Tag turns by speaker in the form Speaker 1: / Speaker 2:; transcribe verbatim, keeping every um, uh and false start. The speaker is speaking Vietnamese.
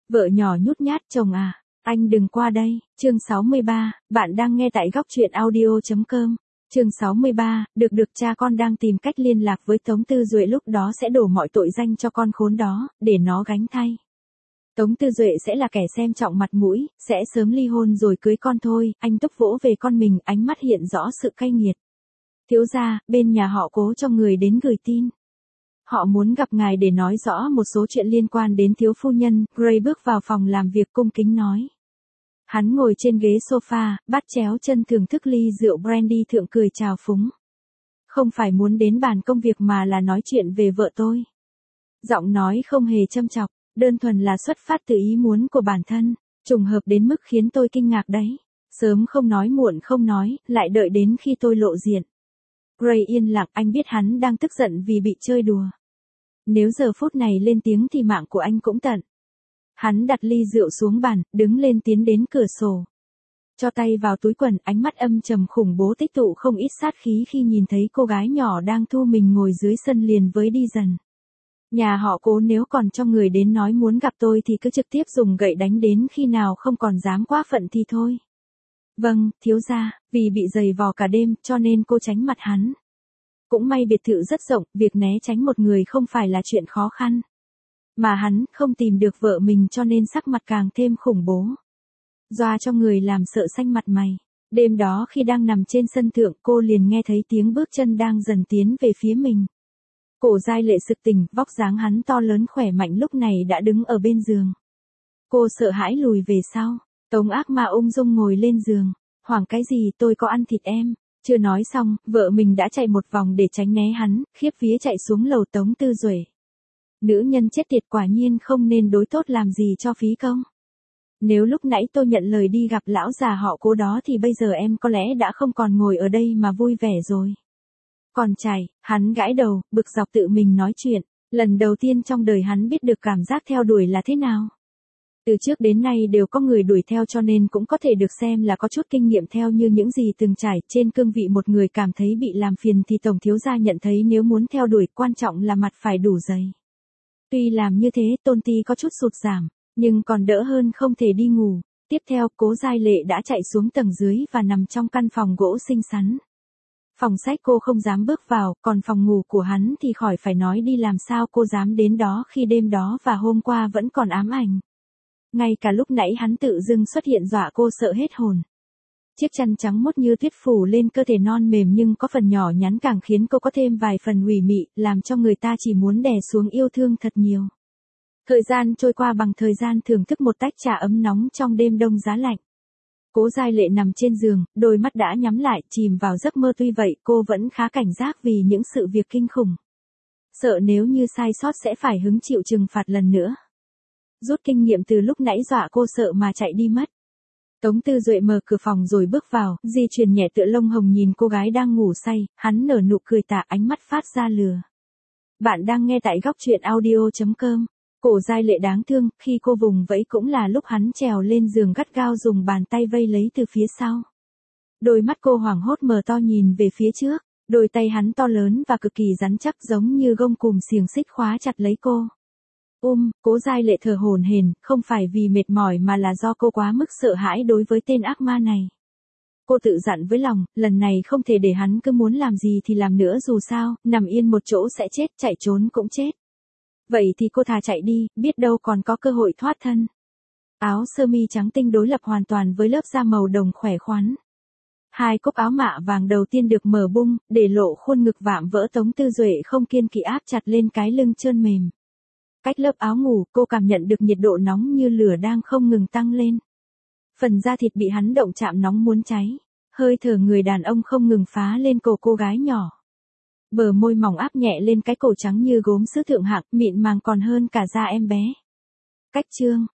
Speaker 1: Vợ nhỏ nhút nhát, chồng à, anh đừng qua đây. Chương sáu mươi ba, bạn đang nghe tại góc truyện audio chấm com. Chương sáu mươi ba, được được cha con đang tìm cách liên lạc với Tống Tư Duệ, lúc đó sẽ đổ mọi tội danh cho con khốn đó, để nó gánh thay. Tống Tư Duệ sẽ là kẻ xem trọng mặt mũi, sẽ sớm ly hôn rồi cưới con thôi. Anh túc vỗ về con mình, ánh mắt hiện rõ sự cay nghiệt. Thiếu gia, bên nhà họ Cố cho người đến gửi tin. Họ muốn gặp ngài để nói rõ một số chuyện liên quan đến thiếu phu nhân. Gray bước vào phòng làm việc cung kính nói. Hắn ngồi trên ghế sofa, bắt chéo chân thưởng thức ly rượu brandy thượng, cười chào phúng. Không phải muốn đến bàn công việc mà là nói chuyện về vợ tôi. Giọng nói không hề châm chọc, đơn thuần là xuất phát từ ý muốn của bản thân, trùng hợp đến mức khiến tôi kinh ngạc đấy. Sớm không nói muộn không nói, lại đợi đến khi tôi lộ diện. Gray yên lặng, anh biết hắn đang tức giận vì bị chơi đùa. Nếu giờ phút này lên tiếng thì mạng của anh cũng tận. Hắn đặt ly rượu xuống bàn, đứng lên tiến đến cửa sổ. Cho tay vào túi quần, ánh mắt âm trầm khủng bố tích tụ không ít sát khí khi nhìn thấy cô gái nhỏ đang thu mình ngồi dưới sân liền với đi dần. Nhà họ Cố nếu còn cho người đến nói muốn gặp tôi thì cứ trực tiếp dùng gậy đánh đến khi nào không còn dám quá phận thì thôi. Vâng, thiếu gia, vì bị giày vò cả đêm cho nên cô tránh mặt hắn. Cũng may biệt thự rất rộng, việc né tránh một người không phải là chuyện khó khăn. Mà hắn không tìm được vợ mình cho nên sắc mặt càng thêm khủng bố. Doa cho người làm sợ xanh mặt mày. Đêm đó khi đang nằm trên sân thượng, cô liền nghe thấy tiếng bước chân đang dần tiến về phía mình. Cổ Giai Lệ sực tỉnh, vóc dáng hắn to lớn khỏe mạnh lúc này đã đứng ở bên giường. Cô sợ hãi lùi về sau. Tống Ác Ma ung dung ngồi lên giường. Hoảng cái gì, tôi có ăn thịt em. Chưa nói xong, vợ mình đã chạy một vòng để tránh né hắn, khiếp vía chạy xuống lầu. Tống Tư Duệ. Nữ nhân chết tiệt, quả nhiên không nên đối tốt làm gì cho phí công. Nếu lúc nãy tôi nhận lời đi gặp lão già họ Cố đó thì bây giờ em có lẽ đã không còn ngồi ở đây mà vui vẻ rồi. Còn chảy, hắn gãi đầu, bực dọc tự mình nói chuyện. Lần đầu tiên trong đời hắn biết được cảm giác theo đuổi là thế nào. Từ trước đến nay đều có người đuổi theo cho nên cũng có thể được xem là có chút kinh nghiệm theo như những gì từng trải. Trên cương vị một người cảm thấy bị làm phiền thì tổng thiếu gia nhận thấy nếu muốn theo đuổi quan trọng là mặt phải đủ dày. Tuy làm như thế tôn ti có chút sụt giảm, nhưng còn đỡ hơn không thể đi ngủ. Tiếp theo Cố Giai Lệ đã chạy xuống tầng dưới và nằm trong căn phòng gỗ xinh xắn. Phòng sách cô không dám bước vào, còn phòng ngủ của hắn thì khỏi phải nói, đi làm sao cô dám đến đó khi đêm đó và hôm qua vẫn còn ám ảnh. Ngay cả lúc nãy hắn tự dưng xuất hiện dọa cô sợ hết hồn. Chiếc chăn trắng mốt như tuyết phủ lên cơ thể non mềm nhưng có phần nhỏ nhắn càng khiến cô có thêm vài phần ủy mị, làm cho người ta chỉ muốn đè xuống yêu thương thật nhiều. Thời gian trôi qua bằng thời gian thưởng thức một tách trà ấm nóng trong đêm đông giá lạnh. Cố Giai Lệ nằm trên giường, đôi mắt đã nhắm lại, chìm vào giấc mơ. Tuy vậy cô vẫn khá cảnh giác vì những sự việc kinh khủng. Sợ nếu như sai sót sẽ phải hứng chịu trừng phạt lần nữa. Rút kinh nghiệm từ lúc nãy dọa cô sợ mà chạy đi mất. Tống Tư Duệ mở cửa phòng rồi bước vào, di chuyển nhẹ tựa lông hồng nhìn cô gái đang ngủ say, hắn nở nụ cười tà, ánh mắt phát ra lừa. Bạn đang nghe tại góc truyện audio chấm com. Cổ Giai Lệ đáng thương, khi cô vùng vẫy cũng là lúc hắn trèo lên giường gắt gao dùng bàn tay vây lấy từ phía sau. Đôi mắt cô hoảng hốt mở to nhìn về phía trước, đôi tay hắn to lớn và cực kỳ rắn chắc giống như gông cùm xiềng xích khóa chặt lấy cô. Um, Cố Giai Lệ thở hổn hển, không phải vì mệt mỏi mà là do cô quá mức sợ hãi đối với tên ác ma này. Cô tự dặn với lòng, lần này không thể để hắn cứ muốn làm gì thì làm nữa, dù sao, nằm yên một chỗ sẽ chết, chạy trốn cũng chết. Vậy thì cô thà chạy đi, biết đâu còn có cơ hội thoát thân. Áo sơ mi trắng tinh đối lập hoàn toàn với lớp da màu đồng khỏe khoắn. Hai cúc áo mạ vàng đầu tiên được mở bung, để lộ khuôn ngực vạm vỡ. Tống Tư Duệ không kiên kỵ áp chặt lên cái lưng trơn mềm. Cách lớp áo ngủ, cô cảm nhận được nhiệt độ nóng như lửa đang không ngừng tăng lên. Phần da thịt bị hắn động chạm nóng muốn cháy. Hơi thở người đàn ông không ngừng phá lên cổ cô gái nhỏ. Bờ môi mỏng áp nhẹ lên cái cổ trắng như gốm sứ thượng hạng, mịn màng còn hơn cả da em bé. Cách chương,